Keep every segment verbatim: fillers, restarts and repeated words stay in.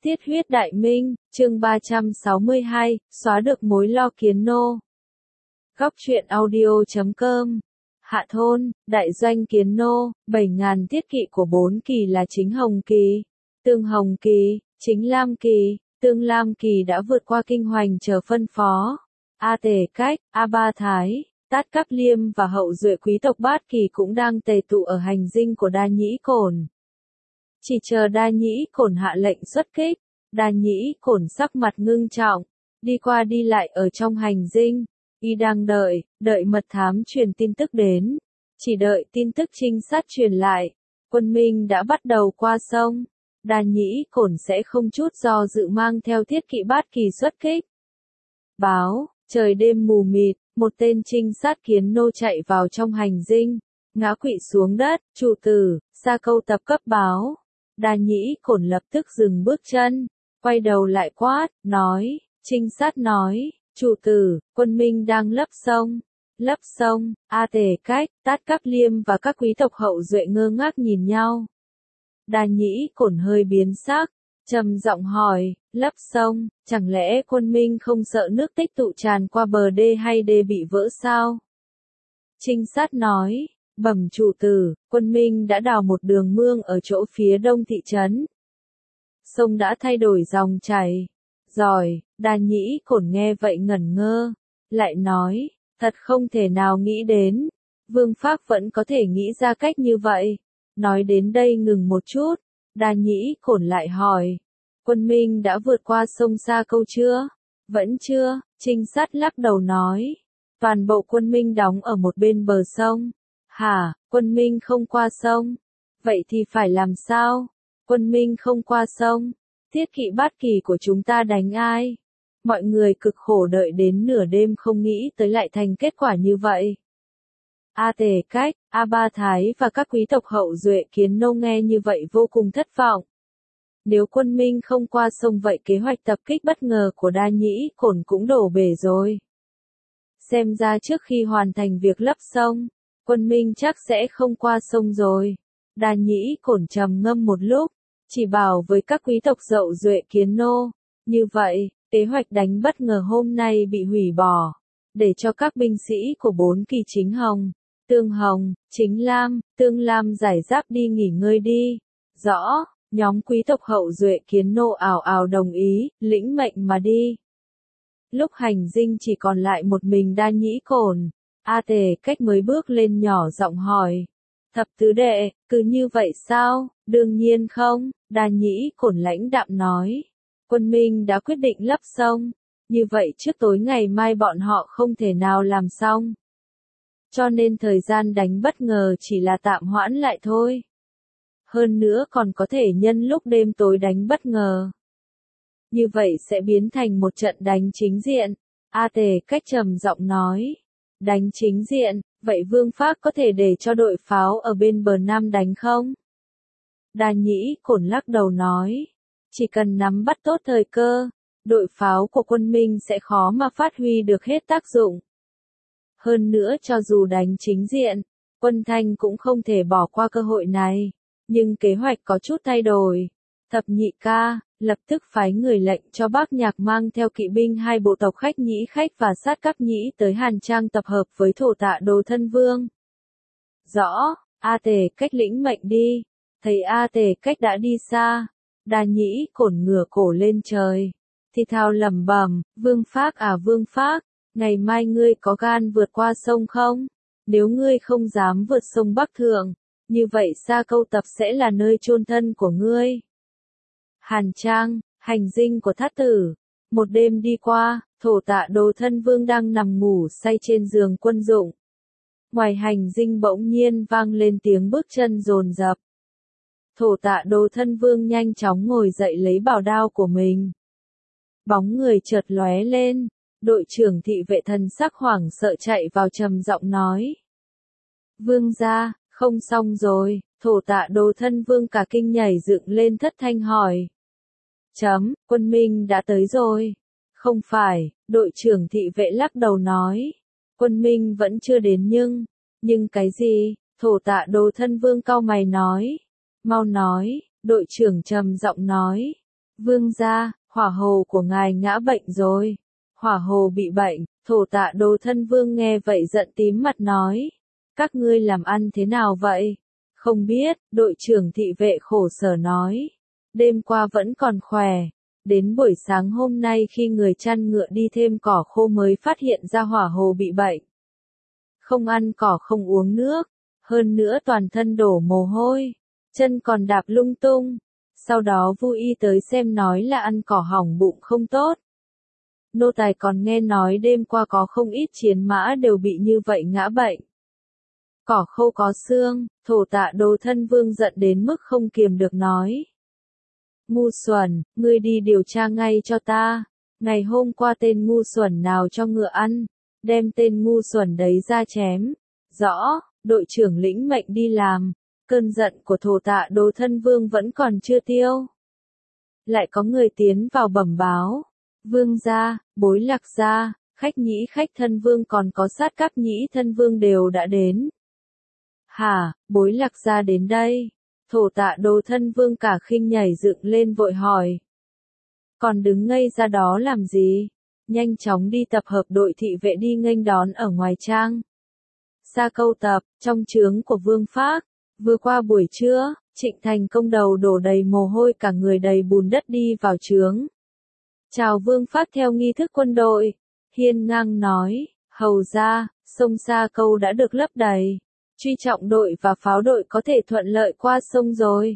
Tiết huyết đại minh, chương ba trăm sáu mươi hai, xóa được mối lo kiến nô. Góc truyện audio chấm com. Hạ thôn, đại doanh kiến nô, bảy ngàn tiết kỵ của bốn kỳ là chính hồng kỳ, tương hồng kỳ, chính lam kỳ, tương lam kỳ đã vượt qua kinh hoành chờ phân phó. A Tề Cách, A Ba Thái, Tát Cáp Liêm và hậu duệ quý tộc Bát Kỳ cũng đang tề tụ ở hành dinh của Đa Nhĩ Cổn. Chỉ chờ Đa Nhĩ Cổn hạ lệnh xuất kích. Đa Nhĩ Cổn sắc mặt ngưng trọng, đi qua đi lại ở trong hành dinh, y đang đợi, đợi mật thám truyền tin tức đến, chỉ đợi tin tức trinh sát truyền lại, quân Minh đã bắt đầu qua sông, Đa Nhĩ Cổn sẽ không chút do dự mang theo thiết kỵ Bát Kỳ xuất kích. Báo, trời đêm mù mịt, một tên trinh sát kiến nô chạy vào trong hành dinh, ngã quỵ xuống đất, chủ tử, ra câu tập cấp báo. Đa Nhĩ Cổn lập tức dừng bước chân, quay đầu lại quát, nói, trinh sát nói, chủ tử, quân Minh đang lấp sông. Lấp sông, A Tề Cách, Tát Cáp Liêm và các quý tộc hậu duệ ngơ ngác nhìn nhau. Đa Nhĩ Cổn hơi biến sắc, trầm giọng hỏi, lấp sông, chẳng lẽ quân Minh không sợ nước tích tụ tràn qua bờ đê hay đê bị vỡ sao? Trinh sát nói, bẩm chủ tử, quân Minh đã đào một đường mương ở chỗ phía đông thị trấn. Sông đã thay đổi dòng chảy. Giỏi, Đa Nhĩ Cổn nghe vậy ngẩn ngơ, lại nói, thật không thể nào nghĩ đến, Vương Phác vẫn có thể nghĩ ra cách như vậy. Nói đến đây ngừng một chút, Đa Nhĩ Cổn lại hỏi, quân Minh đã vượt qua sông Sa Câu chưa? Vẫn chưa, trinh sát lắc đầu nói, toàn bộ quân Minh đóng ở một bên bờ sông. Hả, quân Minh không qua sông? Vậy thì phải làm sao? Quân Minh không qua sông, thiết kỵ Bát Kỳ của chúng ta đánh ai? Mọi người cực khổ đợi đến nửa đêm không nghĩ tới lại thành kết quả như vậy. A Tề Cách, A Ba Thái và các quý tộc hậu duệ kiến nô nghe như vậy vô cùng thất vọng. Nếu quân Minh không qua sông vậy kế hoạch tập kích bất ngờ của Đa Nhĩ Cổn cũng đổ bể rồi. Xem ra trước khi hoàn thành việc lấp sông, quân Minh chắc sẽ không qua sông rồi. Đa Nhĩ Cổn trầm ngâm một lúc, chỉ bảo với các quý tộc hậu duệ kiến nô, như vậy, kế hoạch đánh bất ngờ hôm nay bị hủy bỏ, để cho các binh sĩ của bốn kỳ chính hồng, tương hồng, chính lam, tương lam giải giáp đi nghỉ ngơi đi. Rõ, nhóm quý tộc hậu duệ kiến nô ào ào đồng ý, lĩnh mệnh mà đi. Lúc hành dinh chỉ còn lại một mình Đa Nhĩ Cổn, A Tề Cách mới bước lên nhỏ giọng hỏi. Thập tứ đệ, cứ như vậy sao? Đương nhiên không, Đa Nhĩ Cổn lãnh đạm nói. Quân Minh đã quyết định lấp sông, như vậy trước tối ngày mai bọn họ không thể nào làm xong. Cho nên thời gian đánh bất ngờ chỉ là tạm hoãn lại thôi. Hơn nữa còn có thể nhân lúc đêm tối đánh bất ngờ. Như vậy sẽ biến thành một trận đánh chính diện. A Tề Cách trầm giọng nói. Đánh chính diện, vậy Vương Phác có thể để cho đội pháo ở bên bờ Nam đánh không? Đa Nhĩ Cổn lắc đầu nói. Chỉ cần nắm bắt tốt thời cơ, đội pháo của quân Minh sẽ khó mà phát huy được hết tác dụng. Hơn nữa cho dù đánh chính diện, quân Thanh cũng không thể bỏ qua cơ hội này. Nhưng kế hoạch có chút thay đổi. Thập nhị ca, lập tức phái người lệnh cho Bác Nhạc mang theo kỵ binh hai bộ tộc Khách Nhĩ Khách và Sát Cáp Nhĩ tới Hàn Trang tập hợp với Thổ Tạ Đồ Thân Vương. Rõ, A Tề Cách lĩnh mệnh đi. Thấy A Tề Cách đã đi xa, Đa Nhĩ Cổn ngửa cổ lên trời, thì thào lẩm bẩm, Vương Phác à Vương Phác, ngày mai ngươi có gan vượt qua sông không? Nếu ngươi không dám vượt sông Bắc Thượng, như vậy Sa Câu tập sẽ là nơi chôn thân của ngươi. Hàn Trang, hành dinh của Thát Tử. Một đêm đi qua, Thổ Tạ Đồ Thân Vương đang nằm ngủ say trên giường quân dụng. Ngoài hành dinh bỗng nhiên vang lên tiếng bước chân dồn dập. Thổ Tạ Đồ Thân Vương nhanh chóng ngồi dậy lấy bảo đao của mình. Bóng người chợt lóe lên, đội trưởng thị vệ thần sắc hoảng sợ chạy vào trầm giọng nói. Vương gia, không xong rồi, Thổ Tạ Đồ Thân Vương cả kinh nhảy dựng lên thất thanh hỏi. Chấm, quân Minh đã tới rồi. Không phải, đội trưởng thị vệ lắc đầu nói. Quân Minh vẫn chưa đến nhưng, nhưng cái gì? Thổ Tạ Đồ Thân Vương cau mày nói. Mau nói, đội trưởng trầm giọng nói. Vương gia, hỏa hồ của ngài ngã bệnh rồi. Hỏa hồ bị bệnh, thổ tạ đồ thân vương nghe vậy giận tím mặt nói. Các ngươi làm ăn thế nào vậy? Không biết, đội trưởng thị vệ khổ sở nói. Đêm qua vẫn còn khỏe. Đến buổi sáng hôm nay khi người chăn ngựa đi thêm cỏ khô mới phát hiện ra hỏa hồ bị bệnh. Không ăn cỏ không uống nước. Hơn nữa toàn thân đổ mồ hôi. Chân còn đạp lung tung. Sau đó Vu Y tới xem nói là ăn cỏ hỏng bụng không tốt. Nô tài còn nghe nói đêm qua có không ít chiến mã đều bị như vậy ngã bệnh. Cỏ khô có xương, thổ tạ đồ thân vương giận đến mức không kiềm được nói. Ngu xuẩn, ngươi đi điều tra ngay cho ta. Ngày hôm qua tên ngu xuẩn nào cho ngựa ăn, đem tên ngu xuẩn đấy ra chém. Rõ, đội trưởng lĩnh mệnh đi làm. Cơn giận của thổ tạ đồ thân vương vẫn còn chưa tiêu. Lại có người tiến vào bẩm báo. Vương gia, bối lạc gia, khách nhĩ khách thân vương còn có sát các nhĩ thân vương đều đã đến. Hả, bối lạc gia đến đây. Thổ tạ đồ thân vương cả khinh nhảy dựng lên vội hỏi. Còn đứng ngây ra đó làm gì? Nhanh chóng đi tập hợp đội thị vệ đi nghênh đón ở ngoài trang. Sa câu tập, trong trướng của Vương Phác. Vừa qua buổi trưa, Trịnh Thành Công đầu đổ đầy mồ hôi cả người đầy bùn đất đi vào trướng. Chào Vương Phác theo nghi thức quân đội. Hiên ngang nói, hầu ra, sông Sa Câu đã được lấp đầy. Truy trọng đội và pháo đội có thể thuận lợi qua sông rồi.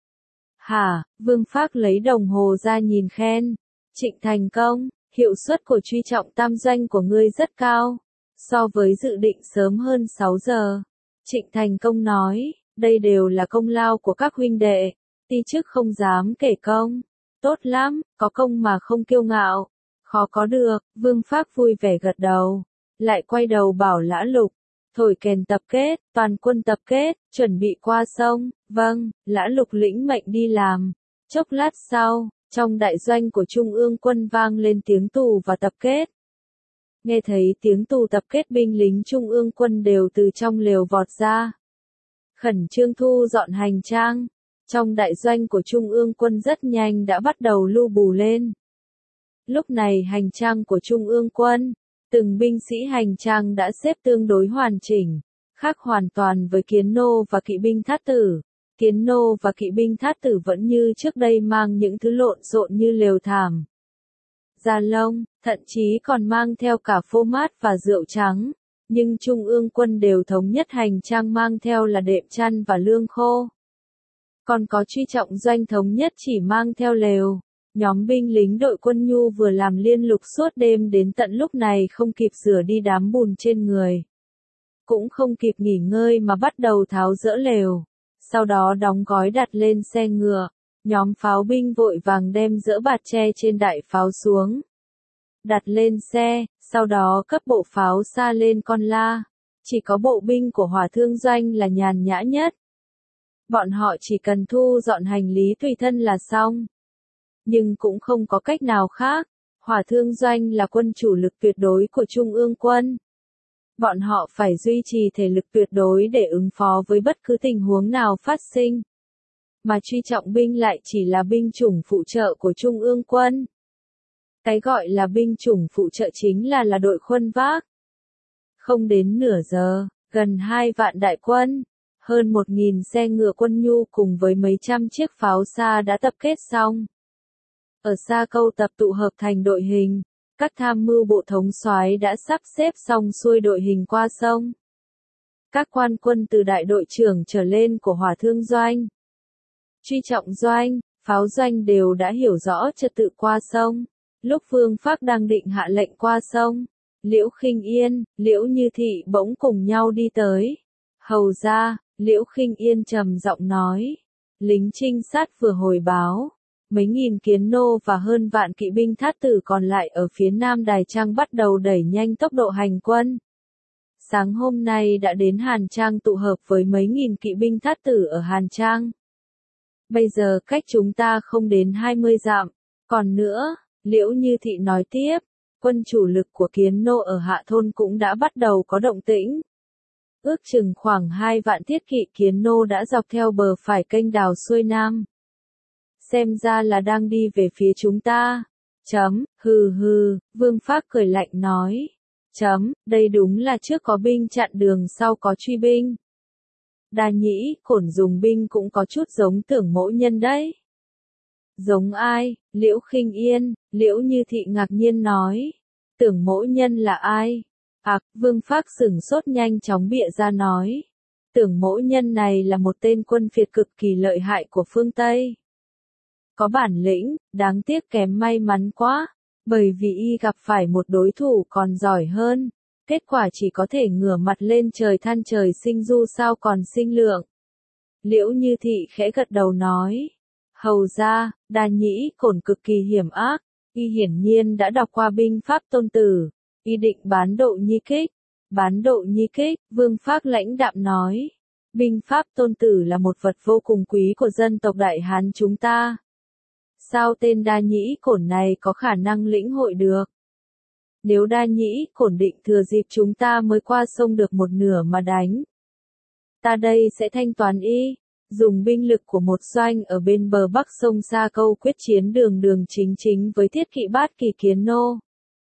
Hả, Vương Phác lấy đồng hồ ra nhìn khen. Trịnh Thành Công, hiệu suất của truy trọng tam doanh của ngươi rất cao. So với dự định sớm hơn sáu giờ. Trịnh Thành Công nói, đây đều là công lao của các huynh đệ. Ti chức không dám kể công. Tốt lắm, có công mà không kiêu ngạo. Khó có được, Vương Phác vui vẻ gật đầu. Lại quay đầu bảo Lã Lục. Thổi kèn tập kết, toàn quân tập kết, chuẩn bị qua sông. Vâng, Lã Lục lĩnh mệnh đi làm. Chốc lát sau, trong đại doanh của Trung ương quân vang lên tiếng tù và tập kết. Nghe thấy tiếng tù tập kết binh lính Trung ương quân đều từ trong lều vọt ra. Khẩn trương thu dọn hành trang. Trong đại doanh của Trung ương quân rất nhanh đã bắt đầu lu bù lên. Lúc này hành trang của Trung ương quân, từng binh sĩ hành trang đã xếp tương đối hoàn chỉnh, khác hoàn toàn với Kiến Nô và kỵ binh Thát Tử. Kiến Nô và kỵ binh Thát Tử vẫn như trước đây mang những thứ lộn xộn như lều thảm, da lông, thậm chí còn mang theo cả phô mát và rượu trắng. Nhưng Trung ương quân đều thống nhất hành trang mang theo là đệm chăn và lương khô. Còn có truy trọng doanh thống nhất chỉ mang theo lều. Nhóm binh lính đội quân nhu vừa làm liên lục suốt đêm đến tận lúc này không kịp rửa đi đám bùn trên người. Cũng không kịp nghỉ ngơi mà bắt đầu tháo dỡ lều. Sau đó đóng gói đặt lên xe ngựa. Nhóm pháo binh vội vàng đem dỡ bạt tre trên đại pháo xuống. Đặt lên xe, sau đó cấp bộ pháo xa lên con la. Chỉ có bộ binh của hỏa thương doanh là nhàn nhã nhất. Bọn họ chỉ cần thu dọn hành lý tùy thân là xong. Nhưng cũng không có cách nào khác. Hỏa thương doanh là quân chủ lực tuyệt đối của Trung ương quân. Bọn họ phải duy trì thể lực tuyệt đối để ứng phó với bất cứ tình huống nào phát sinh. Mà truy trọng binh lại chỉ là binh chủng phụ trợ của Trung ương quân. Cái gọi là binh chủng phụ trợ chính là là đội khuân vác. Không đến nửa giờ, gần hai vạn đại quân, hơn một nghìn xe ngựa quân nhu cùng với mấy trăm chiếc pháo xa đã tập kết xong. Ở Sa Câu tập tụ hợp thành đội hình, các tham mưu bộ thống soái đã sắp xếp xong xuôi đội hình qua sông. Các quan quân từ đại đội trưởng trở lên của hỏa thương doanh, truy trọng doanh, pháo doanh đều đã hiểu rõ trật tự qua sông. Lúc Vương Phác đang định hạ lệnh qua sông, Liễu Khinh Yên, Liễu Như Thị bỗng cùng nhau đi tới. Hầu ra, Liễu Khinh Yên trầm giọng nói, lính trinh sát vừa hồi báo, mấy nghìn Kiến Nô và hơn vạn kỵ binh Thát Tử còn lại ở phía nam Đài Trang bắt đầu đẩy nhanh tốc độ hành quân. Sáng hôm nay đã đến Hàn Trang tụ hợp với mấy nghìn kỵ binh Thát Tử ở Hàn Trang. Bây giờ cách chúng ta không đến hai mươi dặm. Còn nữa, Liễu Như Thị nói tiếp, quân chủ lực của Kiến Nô ở Hạ Thôn cũng đã bắt đầu có động tĩnh. Ước chừng khoảng hai vạn thiết kỵ Kiến Nô đã dọc theo bờ phải kênh đào xuôi nam. xem ra là đang đi về phía chúng ta. Chấm, hừ hừ, Vương Phác cười lạnh nói. Chấm, đây đúng là trước có binh chặn đường sau có truy binh. Đa Nhĩ Cổn dùng binh cũng có chút giống Tưởng Mỗ Nhân đấy. Giống ai? Liễu Khinh Yên, Liễu Như Thị ngạc nhiên nói. Tưởng Mỗ Nhân là ai? Ặc, à, Vương Phác sửng sốt nhanh chóng bịa ra nói. Tưởng Mỗ Nhân này là một tên quân phiệt cực kỳ lợi hại của phương Tây. Có bản lĩnh, đáng tiếc kém may mắn quá, bởi vì y gặp phải một đối thủ còn giỏi hơn. Kết quả chỉ có thể ngửa mặt lên trời than trời sinh du sao còn sinh lượng. Liễu Như Thị khẽ gật đầu nói. Hầu ra, Đa Nhĩ Cổn cực kỳ hiểm ác, y hiển nhiên đã đọc qua binh pháp Tôn Tử, y định bán độ nhi kích. Bán độ nhi kích, Vương Phác lãnh đạm nói. Binh pháp Tôn Tử là một vật vô cùng quý của dân tộc Đại Hán chúng ta. Sao tên Đa Nhĩ Cổn này có khả năng lĩnh hội được? Nếu Đa Nhĩ Cổn định thừa dịp chúng ta mới qua sông được một nửa mà đánh, ta đây sẽ thanh toán y, dùng binh lực của một doanh ở bên bờ bắc sông Sa Câu quyết chiến đường đường chính chính với Thiết Kỵ Bát Kỳ Kiến Nô.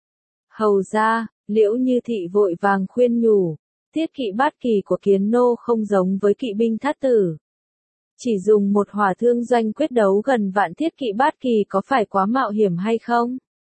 Hầu ra, Liễu Như Thị vội vàng khuyên nhủ, Thiết Kỵ Bát Kỳ của Kiến Nô không giống với kỵ binh thát tử. Chỉ dùng một hỏa thương doanh quyết đấu gần vạn Thiết Kỵ Bát Kỳ có phải quá mạo hiểm hay không?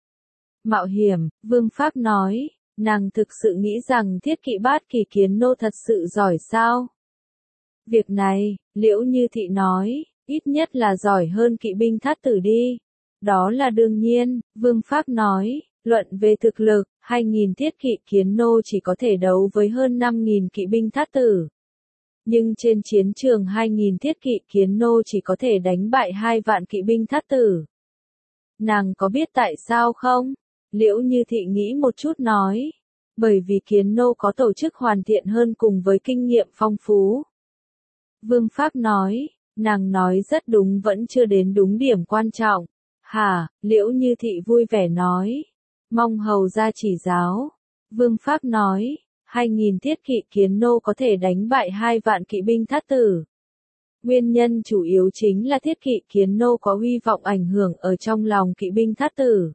Mạo hiểm, Vương Phác nói, nàng thực sự nghĩ rằng Thiết Kỵ Bát Kỳ Kiến Nô thật sự giỏi sao? Việc này, Liễu Như Thị nói, ít nhất là giỏi hơn kỵ binh thát tử đi. Đó là đương nhiên, Vương Phác nói, luận về thực lực, hai nghìn Thiết Kỵ Kiến Nô chỉ có thể đấu với hơn năm nghìn kỵ binh thát tử. Nhưng trên chiến trường hai nghìn Thiết Kỵ Kiến Nô chỉ có thể đánh bại hai vạn kỵ binh thát tử. Nàng có biết tại sao không? Liễu Như Thị nghĩ một chút nói. Bởi vì Kiến Nô có tổ chức hoàn thiện hơn cùng với kinh nghiệm phong phú. Vương Phác nói, nàng nói rất đúng vẫn chưa đến đúng điểm quan trọng. Hả, Liễu Như Thị vui vẻ nói. Mong hầu ra chỉ giáo. Vương Phác nói, hai nghìn Thiết Kỵ Kiến Nô có thể đánh bại hai vạn kỵ binh thát tử. Nguyên nhân chủ yếu chính là Thiết Kỵ Kiến Nô có hy vọng ảnh hưởng ở trong lòng kỵ binh thát tử.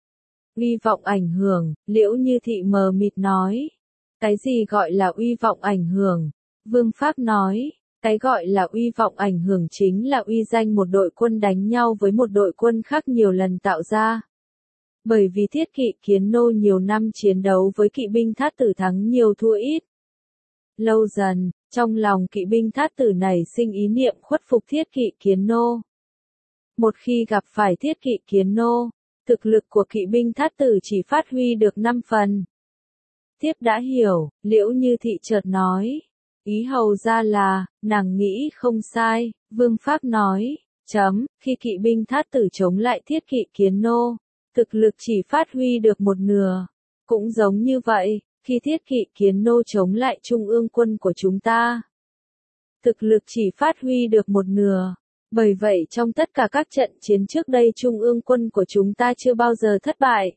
Uy vọng ảnh hưởng, Liễu Như Thị mờ mịt nói. Cái gì gọi là uy vọng ảnh hưởng? Vương Phác nói, cái gọi là uy vọng ảnh hưởng chính là uy danh một đội quân đánh nhau với một đội quân khác nhiều lần tạo ra. Bởi vì Thiết Kỵ Kiến Nô nhiều năm chiến đấu với kỵ binh thát tử thắng nhiều thua ít. Lâu dần, trong lòng kỵ binh thát tử này sinh ý niệm khuất phục Thiết Kỵ Kiến Nô. Một khi gặp phải Thiết Kỵ Kiến Nô, thực lực của kỵ binh thát tử chỉ phát huy được năm phần. Tiếp đã hiểu, Liễu Như Thị chợt nói. Ý hầu ra là, nàng nghĩ không sai, Vương Phác nói, chấm, khi kỵ binh thát tử chống lại Thiết Kỵ Kiến Nô, thực lực chỉ phát huy được một nửa. Cũng giống như vậy, khi Thiết Kỵ Kiến Nô chống lại Trung ương quân của chúng ta, thực lực chỉ phát huy được một nửa. Bởi vậy trong tất cả các trận chiến trước đây Trung ương quân của chúng ta chưa bao giờ thất bại.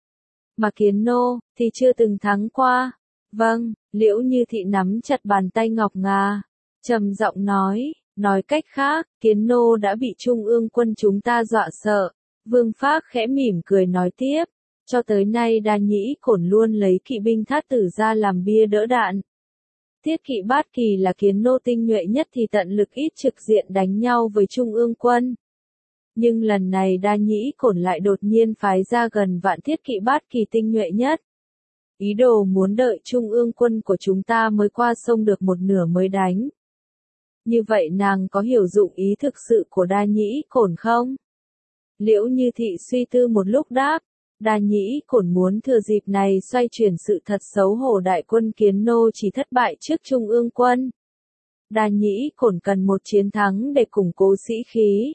Mà Kiến Nô, thì chưa từng thắng qua. Vâng, Liễu Như Thị nắm chặt bàn tay ngọc ngà, trầm giọng nói, nói cách khác, Kiến Nô đã bị Trung ương quân chúng ta dọa sợ. Vương Phác khẽ mỉm cười nói tiếp, cho tới nay Đa Nhĩ Cổn luôn lấy kỵ binh thát tử ra làm bia đỡ đạn. Thiết Kỵ Bát Kỳ là Kiến Nô tinh nhuệ nhất thì tận lực ít trực diện đánh nhau với Trung ương quân. Nhưng lần này Đa Nhĩ Cổn lại đột nhiên phái ra gần vạn Thiết Kỵ Bát Kỳ tinh nhuệ nhất. Ý đồ muốn đợi Trung ương quân của chúng ta mới qua sông được một nửa mới đánh. Như vậy nàng có hiểu dụng ý thực sự của Đa Nhĩ Cổn không? Liễu Như Thị suy tư một lúc đáp. Đa Nhĩ Cổn muốn thừa dịp này xoay chuyển sự thật xấu hổ đại quân Kiến Nô chỉ thất bại trước Trung ương quân. Đa Nhĩ Cổn cần một chiến thắng để củng cố sĩ khí.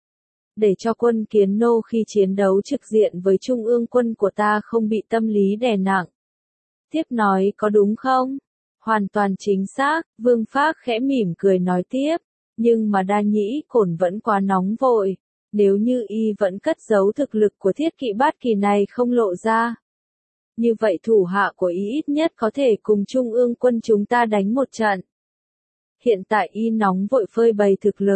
Để cho quân Kiến Nô khi chiến đấu trực diện với Trung ương quân của ta không bị tâm lý đè nặng. Tiếp nói có đúng không? Hoàn toàn chính xác, Vương Phác khẽ mỉm cười nói tiếp. Nhưng mà Đa Nhĩ Cổn vẫn quá nóng vội. Nếu như y vẫn cất giấu thực lực của Thiết Kỵ Bát Kỳ này không lộ ra. Như vậy thủ hạ của y ít nhất có thể cùng Trung ương quân chúng ta đánh một trận. Hiện tại y nóng vội phơi bày thực lực.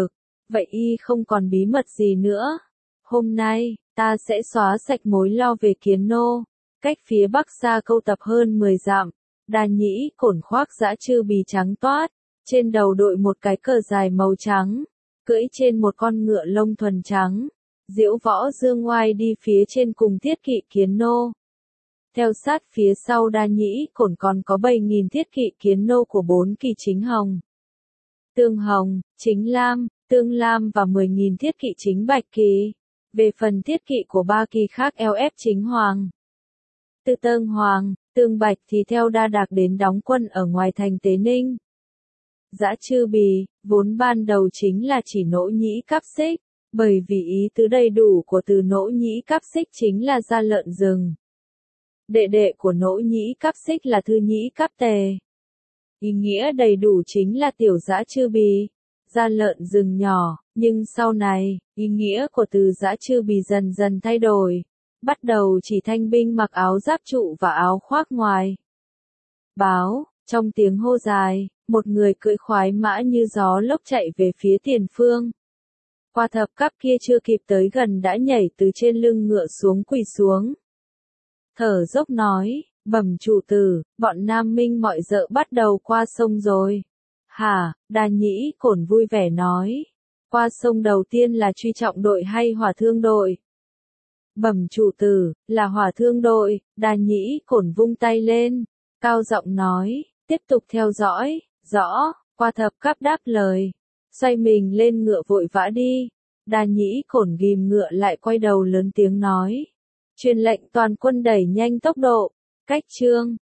vậy y không còn bí mật gì nữa. Hôm nay, ta sẽ xóa sạch mối lo về Kiến Nô. Cách phía bắc xa câu tập hơn mười dặm, Đa Nhĩ Cổn khoác dã chư bì trắng toát, trên đầu đội một cái cờ dài màu trắng, cưỡi trên một con ngựa lông thuần trắng, diễu võ dương oai đi phía trên cùng thiết kỵ Kiến Nô. Theo sát phía sau Đa Nhĩ Cổn còn có bảy nghìn thiết kỵ Kiến Nô của bốn kỳ chính hồng, Tương Hồng, Chính Lam, Tương Lam và mười nghìn thiết kỵ chính bạch kỳ. Về phần thiết kỵ của ba kỳ khác eo ép chính hoàng, Tư Tương Hoàng, Tương Bạch thì theo Đa Đạc đến đóng quân ở ngoài thành Tế Ninh. Dã chư bì, vốn ban đầu chính là chỉ Nỗ Nhĩ Cáp Xích, bởi vì ý tứ đầy đủ của từ Nỗ Nhĩ Cáp Xích chính là da lợn rừng. Đệ đệ của Nỗ Nhĩ Cáp Xích là Thư Nhĩ Cáp Tề. Ý nghĩa đầy đủ chính là tiểu dã chư bì, da lợn rừng nhỏ, nhưng sau này, ý nghĩa của từ dã chư bì dần dần thay đổi, bắt đầu chỉ thanh binh mặc áo giáp trụ và áo khoác ngoài. Báo, trong tiếng hô dài, một người cưỡi khoái mã như gió lốc chạy về phía tiền phương. Qua thập cấp kia chưa kịp tới gần đã nhảy từ trên lưng ngựa xuống quỳ xuống. Thở dốc nói, bẩm chủ tử, bọn Nam Minh mọi dợ bắt đầu qua sông rồi. Hả, Đa Nhĩ Cổn vui vẻ nói. Qua sông đầu tiên là truy trọng đội hay hỏa thương đội? Bẩm chủ tử, là hỏa thương đội. Đa Nhĩ Cổn vung tay lên, cao giọng nói, tiếp tục theo dõi. Rõ, qua thập cấp đáp lời, xoay mình lên ngựa vội vã đi. Đa Nhĩ Cổn ghim ngựa lại quay đầu lớn tiếng nói, truyền lệnh toàn quân đẩy nhanh tốc độ. Cách chương